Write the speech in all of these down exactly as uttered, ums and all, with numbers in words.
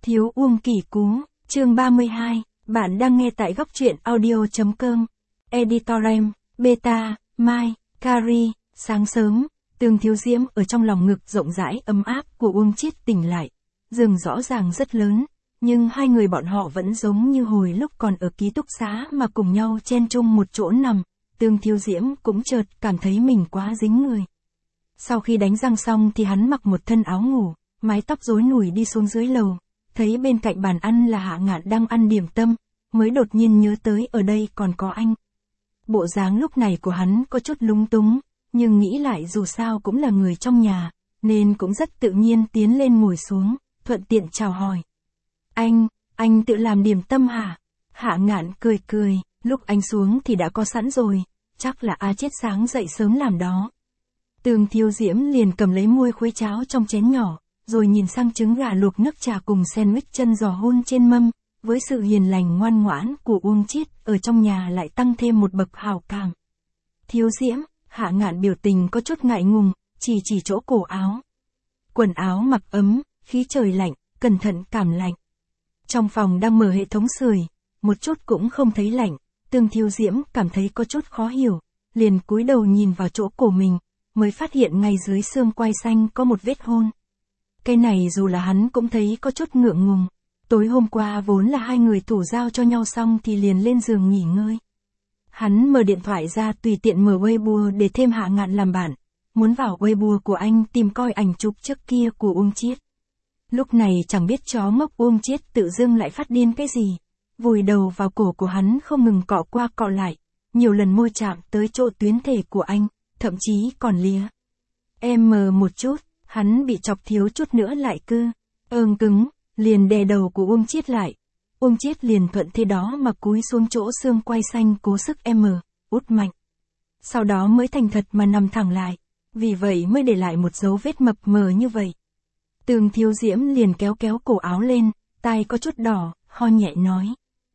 Thiếu Uông Kỷ Cú, chương ba mươi hai, bạn đang nghe tại góc truyện audio.com. Editorem, Beta, Mai, Kari, sáng sớm, Tương Thiếu Diễm ở trong lòng ngực rộng rãi ấm áp của Uông Chiết tỉnh lại. Giường rõ ràng rất lớn, nhưng hai người bọn họ vẫn giống như hồi lúc còn ở ký túc xá mà cùng nhau chen chung một chỗ nằm. Tương Thiếu Diễm cũng chợt cảm thấy mình quá dính người. Sau khi đánh răng xong thì hắn mặc một thân áo ngủ, mái tóc rối nùi đi xuống dưới lầu, thấy bên cạnh bàn ăn là Hạ Ngạn đang ăn điểm tâm, mới đột nhiên nhớ tới ở đây còn có anh. Bộ dáng lúc này của hắn có chút lúng túng, nhưng nghĩ lại dù sao cũng là người trong nhà, nên cũng rất tự nhiên tiến lên ngồi xuống, thuận tiện chào hỏi. Anh, anh tự làm điểm tâm hả? Hạ Ngạn cười cười, lúc anh xuống thì đã có sẵn rồi, chắc là A Chiết sáng dậy sớm làm đó. Tương Thiếu Diễm liền cầm lấy muôi khuấy cháo trong chén nhỏ, rồi nhìn sang trứng gà luộc nước trà cùng sandwich chân giò hun trên mâm, với sự hiền lành ngoan ngoãn của Uông Chiết ở trong nhà lại tăng thêm một bậc hảo cảm. Thiếu Diễm, Hạ Ngạn biểu tình có chút ngại ngùng, chỉ chỉ chỗ cổ áo. Quần áo mặc ấm, khí trời lạnh, cẩn thận cảm lạnh. Trong phòng đang mở hệ thống sưởi, một chút cũng không thấy lạnh, Tương Thiếu Diễm cảm thấy có chút khó hiểu, liền cúi đầu nhìn vào chỗ cổ mình, mới phát hiện ngay dưới xương quai xanh có một vết hôn. Cái này dù là hắn cũng thấy có chút ngượng ngùng. Tối hôm qua vốn là hai người thủ giao cho nhau xong thì liền lên giường nghỉ ngơi. Hắn mở điện thoại ra tùy tiện mở Weibo để thêm Hạ Ngạn làm bạn, muốn vào Weibo của anh tìm coi ảnh chụp trước kia của Uông Chiết. Lúc này chẳng biết chó ngốc Uông Chiết tự dưng lại phát điên cái gì, vùi đầu vào cổ của hắn không ngừng cọ qua cọ lại, nhiều lần môi chạm tới chỗ tuyến thể của anh, thậm chí còn lía. Em mờ một chút, hắn bị chọc thiếu chút nữa lại cứ ương cứng, liền đè đầu của Uông Chiết lại. Uông Chiết liền thuận thế đó mà cúi xuống chỗ xương quai xanh cố sức em út mạnh. Sau đó mới thành thật mà nằm thẳng lại, vì vậy mới để lại một dấu vết mập mờ như vậy. Tương Thiếu Diễm liền kéo kéo cổ áo lên, tai có chút đỏ, ho nhẹ nói.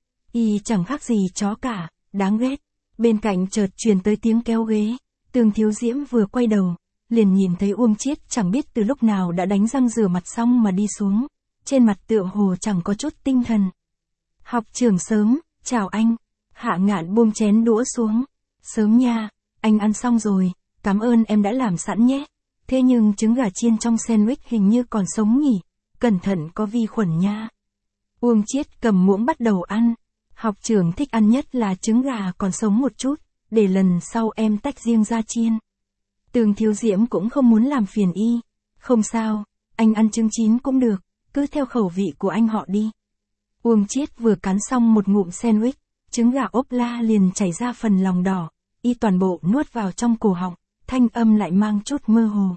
Y chẳng khác gì chó cả, đáng ghét. Bên cạnh chợt truyền tới tiếng kéo ghế, Tương Thiếu Diễm vừa quay đầu, liền nhìn thấy Uông Chiết chẳng biết từ lúc nào đã đánh răng rửa mặt xong mà đi xuống, trên mặt tựa hồ chẳng có chút tinh thần. Học trưởng sớm, chào anh. Hạ Ngạn buông chén đũa xuống. Sớm nha, anh ăn xong rồi, cảm ơn em đã làm sẵn nhé. Thế nhưng trứng gà chiên trong sandwich hình như còn sống nhỉ, cẩn thận có vi khuẩn nha. Uông Chiết cầm muỗng bắt đầu ăn. Học trưởng thích ăn nhất là trứng gà còn sống một chút, để lần sau em tách riêng ra chiên. Tương Thiếu Diễm cũng không muốn làm phiền y. Không sao, anh ăn trứng chín cũng được, cứ theo khẩu vị của anh họ đi. Uông Chiết vừa cắn xong một ngụm sandwich, trứng gà ốp la liền chảy ra phần lòng đỏ, y toàn bộ nuốt vào trong cổ họng, thanh âm lại mang chút mơ hồ.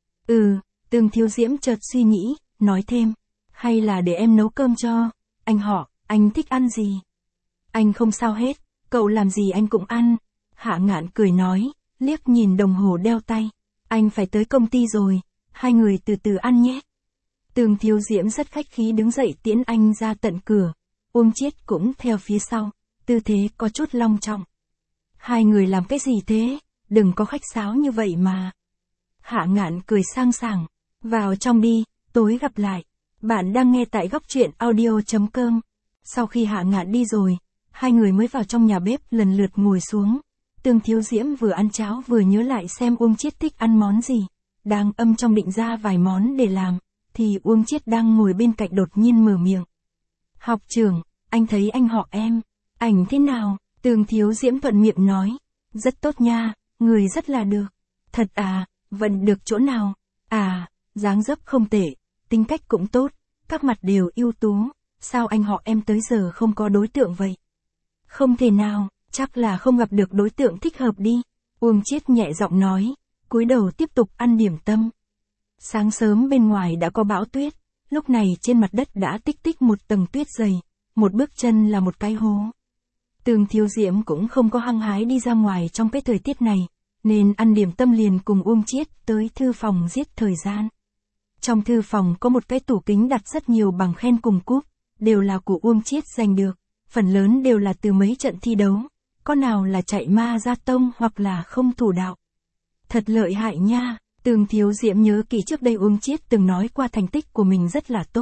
Ừ, Tương Thiếu Diễm chợt suy nghĩ, nói thêm, hay là để em nấu cơm cho, anh họ, anh thích ăn gì? Anh không sao hết, cậu làm gì anh cũng ăn. Hạ Ngạn cười nói, liếc nhìn đồng hồ đeo tay, anh phải tới công ty rồi, hai người từ từ ăn nhé. Tương Thiếu Diễm rất khách khí đứng dậy tiễn anh ra tận cửa, Uông Chiết cũng theo phía sau, tư thế có chút long trọng. Hai người làm cái gì thế, đừng có khách sáo như vậy mà. Hạ Ngạn cười sang sảng, vào trong đi, tối gặp lại. Bạn đang nghe tại góc truyện audio.com. Sau khi Hạ Ngạn đi rồi, hai người mới vào trong nhà bếp lần lượt ngồi xuống. Tương Thiếu Diễm vừa ăn cháo vừa nhớ lại xem Uông Chiết thích ăn món gì, đang âm trong định ra vài món để làm, thì Uông Chiết đang ngồi bên cạnh đột nhiên mở miệng. Học trưởng, anh thấy anh họ em, ảnh thế nào? Tương Thiếu Diễm thuận miệng nói, rất tốt nha, người rất là được. Thật à, vẫn được chỗ nào? À, dáng dấp không tệ, tính cách cũng tốt, các mặt đều ưu tú, sao anh họ em tới giờ không có đối tượng vậy? Không thể nào, chắc là không gặp được đối tượng thích hợp đi. Uông Chiết nhẹ giọng nói, cúi đầu tiếp tục ăn điểm tâm. Sáng sớm bên ngoài đã có bão tuyết, lúc này trên mặt đất đã tích tích một tầng tuyết dày, một bước chân là một cái hố. Tương Thiếu Diễm cũng không có hăng hái đi ra ngoài trong cái thời tiết này, nên ăn điểm tâm liền cùng Uông Chiết tới thư phòng giết thời gian. Trong thư phòng có một cái tủ kính đặt rất nhiều bằng khen cùng cúp, đều là của Uông Chiết giành được, phần lớn đều là từ mấy trận thi đấu, có nào là chạy ma ra tông hoặc là không thủ đạo. Thật lợi hại nha. Tương Thiếu Diễm nhớ kỹ trước đây Uông Chiết từng nói qua thành tích của mình rất là tốt,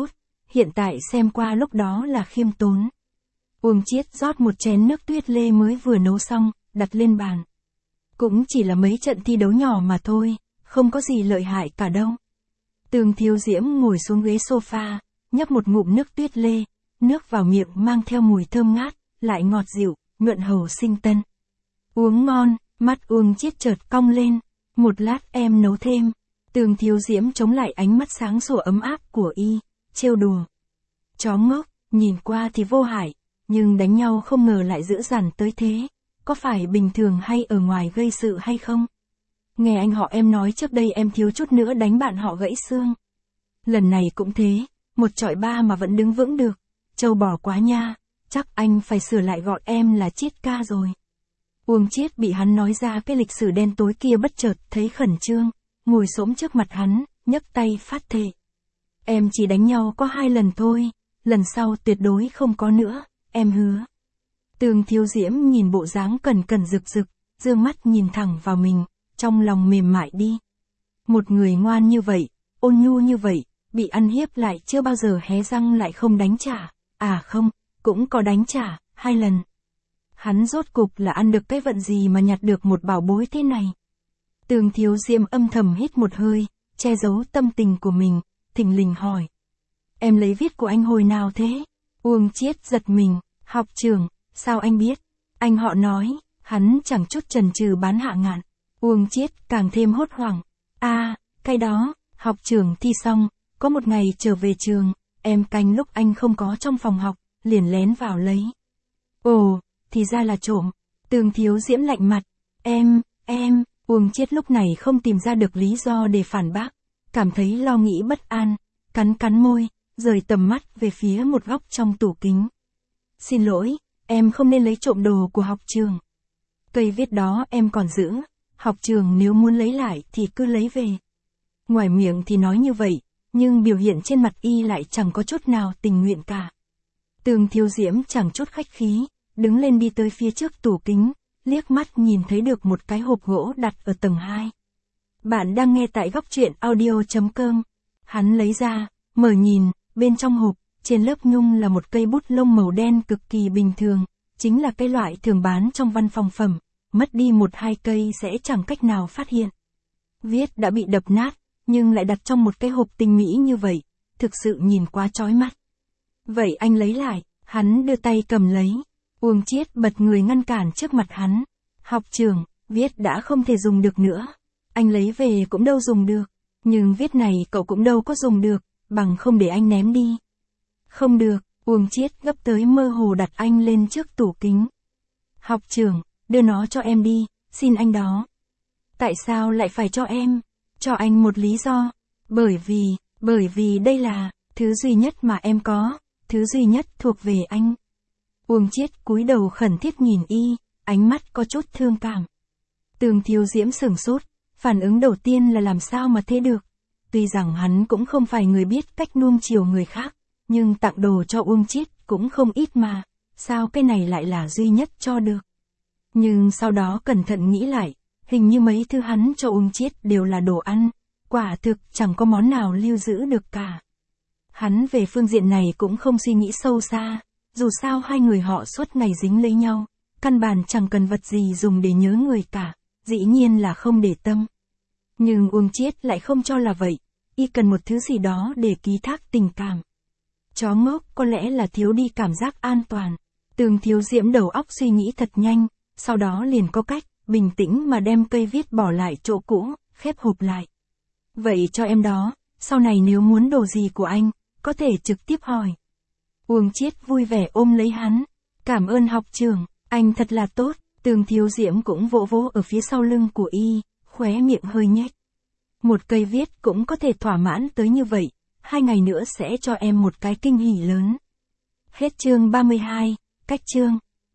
hiện tại xem qua lúc đó là khiêm tốn. Uông Chiết rót một chén nước tuyết lê mới vừa nấu xong, đặt lên bàn. Cũng chỉ là mấy trận thi đấu nhỏ mà thôi, không có gì lợi hại cả đâu. Tường Thiếu Diễm ngồi xuống ghế sofa, nhấp một ngụm nước tuyết lê, nước vào miệng mang theo mùi thơm ngát, lại ngọt dịu, nhuận hầu sinh tân. Uống ngon, mắt Uông Chiết chợt cong lên, một lát em nấu thêm. Tường Thiếu Diễm chống lại ánh mắt sáng sủa ấm áp của y, trêu đùa. Chó ngốc, nhìn qua thì vô hại, nhưng đánh nhau không ngờ lại dữ dằn tới thế, có phải bình thường hay ở ngoài gây sự hay không? Nghe anh họ em nói trước đây em thiếu chút nữa đánh bạn họ gãy xương. Lần này cũng thế, một chọi ba mà vẫn đứng vững được, trâu bò quá nha, chắc anh phải sửa lại gọi em là Chiết ca rồi. Uông Chiết bị hắn nói ra cái lịch sử đen tối kia bất chợt thấy khẩn trương, ngồi xổm trước mặt hắn, nhấc tay phát thệ. Em chỉ đánh nhau có hai lần thôi, lần sau tuyệt đối không có nữa, em hứa. Tường Thiếu Diễm nhìn bộ dáng cẩn cẩn rực rực, dương mắt nhìn thẳng vào mình, trong lòng mềm mại đi. Một người ngoan như vậy, ôn nhu như vậy, bị ăn hiếp lại chưa bao giờ hé răng lại không đánh trả. À không, cũng có đánh trả, hai lần. Hắn rốt cục là ăn được cái vận gì mà nhặt được một bảo bối thế này. Tường Thiếu Diễm âm thầm hít một hơi, che giấu tâm tình của mình, thình lình hỏi. Em lấy viết của anh hồi nào thế? Uông Chiết giật mình, học trưởng, sao anh biết? Anh họ nói, hắn chẳng chút chần chừ bán Hạ Ngạn. Uông Chiết càng thêm hốt hoảng. À, cái đó, học trưởng thi xong, có một ngày trở về trường, em canh lúc anh không có trong phòng học, liền lén vào lấy. Ồ, thì ra là trộm. Tường Thiếu Diễm lạnh mặt. Em, em, Uông Chiết lúc này không tìm ra được lý do để phản bác, cảm thấy lo nghĩ bất an, cắn cắn môi, rời tầm mắt về phía một góc trong tủ kính. Xin lỗi, em không nên lấy trộm đồ của học trường. Cây viết đó em còn giữ, học trường nếu muốn lấy lại thì cứ lấy về. Ngoài miệng thì nói như vậy, nhưng biểu hiện trên mặt y lại chẳng có chút nào tình nguyện cả. Tường Thiếu Diễm chẳng chút khách khí, đứng lên đi tới phía trước tủ kính, liếc mắt nhìn thấy được một cái hộp gỗ đặt ở tầng hai. Bạn đang nghe tại góc truyện audio chấm com. Hắn lấy ra, mở nhìn, bên trong hộp, trên lớp nhung là một cây bút lông màu đen cực kỳ bình thường, chính là cái loại thường bán trong văn phòng phẩm, mất đi một hai cây sẽ chẳng cách nào phát hiện. Viết đã bị đập nát, nhưng lại đặt trong một cái hộp tinh mỹ như vậy, thực sự nhìn quá chói mắt. Vậy anh lấy lại, hắn đưa tay cầm lấy. Uông Chiết bật người ngăn cản trước mặt hắn. Học trưởng, viết đã không thể dùng được nữa. Anh lấy về cũng đâu dùng được. Nhưng viết này cậu cũng đâu có dùng được, bằng không để anh ném đi. Không được, Uông Chiết gấp tới mơ hồ đặt anh lên trước tủ kính. Học trưởng, đưa nó cho em đi, xin anh đó. Tại sao lại phải cho em? Cho anh một lý do. Bởi vì, bởi vì đây là thứ duy nhất mà em có, thứ duy nhất thuộc về anh. Uông Chiết cúi đầu khẩn thiết nhìn y, ánh mắt có chút thương cảm. Tường Thiếu Diễm sửng sốt, phản ứng đầu tiên là làm sao mà thế được. Tuy rằng hắn cũng không phải người biết cách nuông chiều người khác, nhưng tặng đồ cho Uông Chiết cũng không ít mà, sao cái này lại là duy nhất cho được. Nhưng sau đó cẩn thận nghĩ lại, hình như mấy thứ hắn cho Uông Chiết đều là đồ ăn, quả thực chẳng có món nào lưu giữ được cả. Hắn về phương diện này cũng không suy nghĩ sâu xa, dù sao hai người họ suốt ngày dính lấy nhau, căn bản chẳng cần vật gì dùng để nhớ người cả, dĩ nhiên là không để tâm. Nhưng Uông Chiết lại không cho là vậy, y cần một thứ gì đó để ký thác tình cảm. Chó ngốc có lẽ là thiếu đi cảm giác an toàn. Tường Thiếu Diễm đầu óc suy nghĩ thật nhanh, sau đó liền có cách, bình tĩnh mà đem cây viết bỏ lại chỗ cũ, khép hộp lại. Vậy cho em đó, sau này nếu muốn đồ gì của anh, có thể trực tiếp hỏi. Uông Chiết vui vẻ ôm lấy hắn. Cảm ơn học trưởng, anh thật là tốt. Tường Thiếu Diễm cũng vỗ vỗ ở phía sau lưng của y, khóe miệng hơi nhếch. Một cây viết cũng có thể thỏa mãn tới như vậy, hai ngày nữa sẽ cho em một cái kinh hỉ lớn. Hết chương ba mươi hai, cách chương.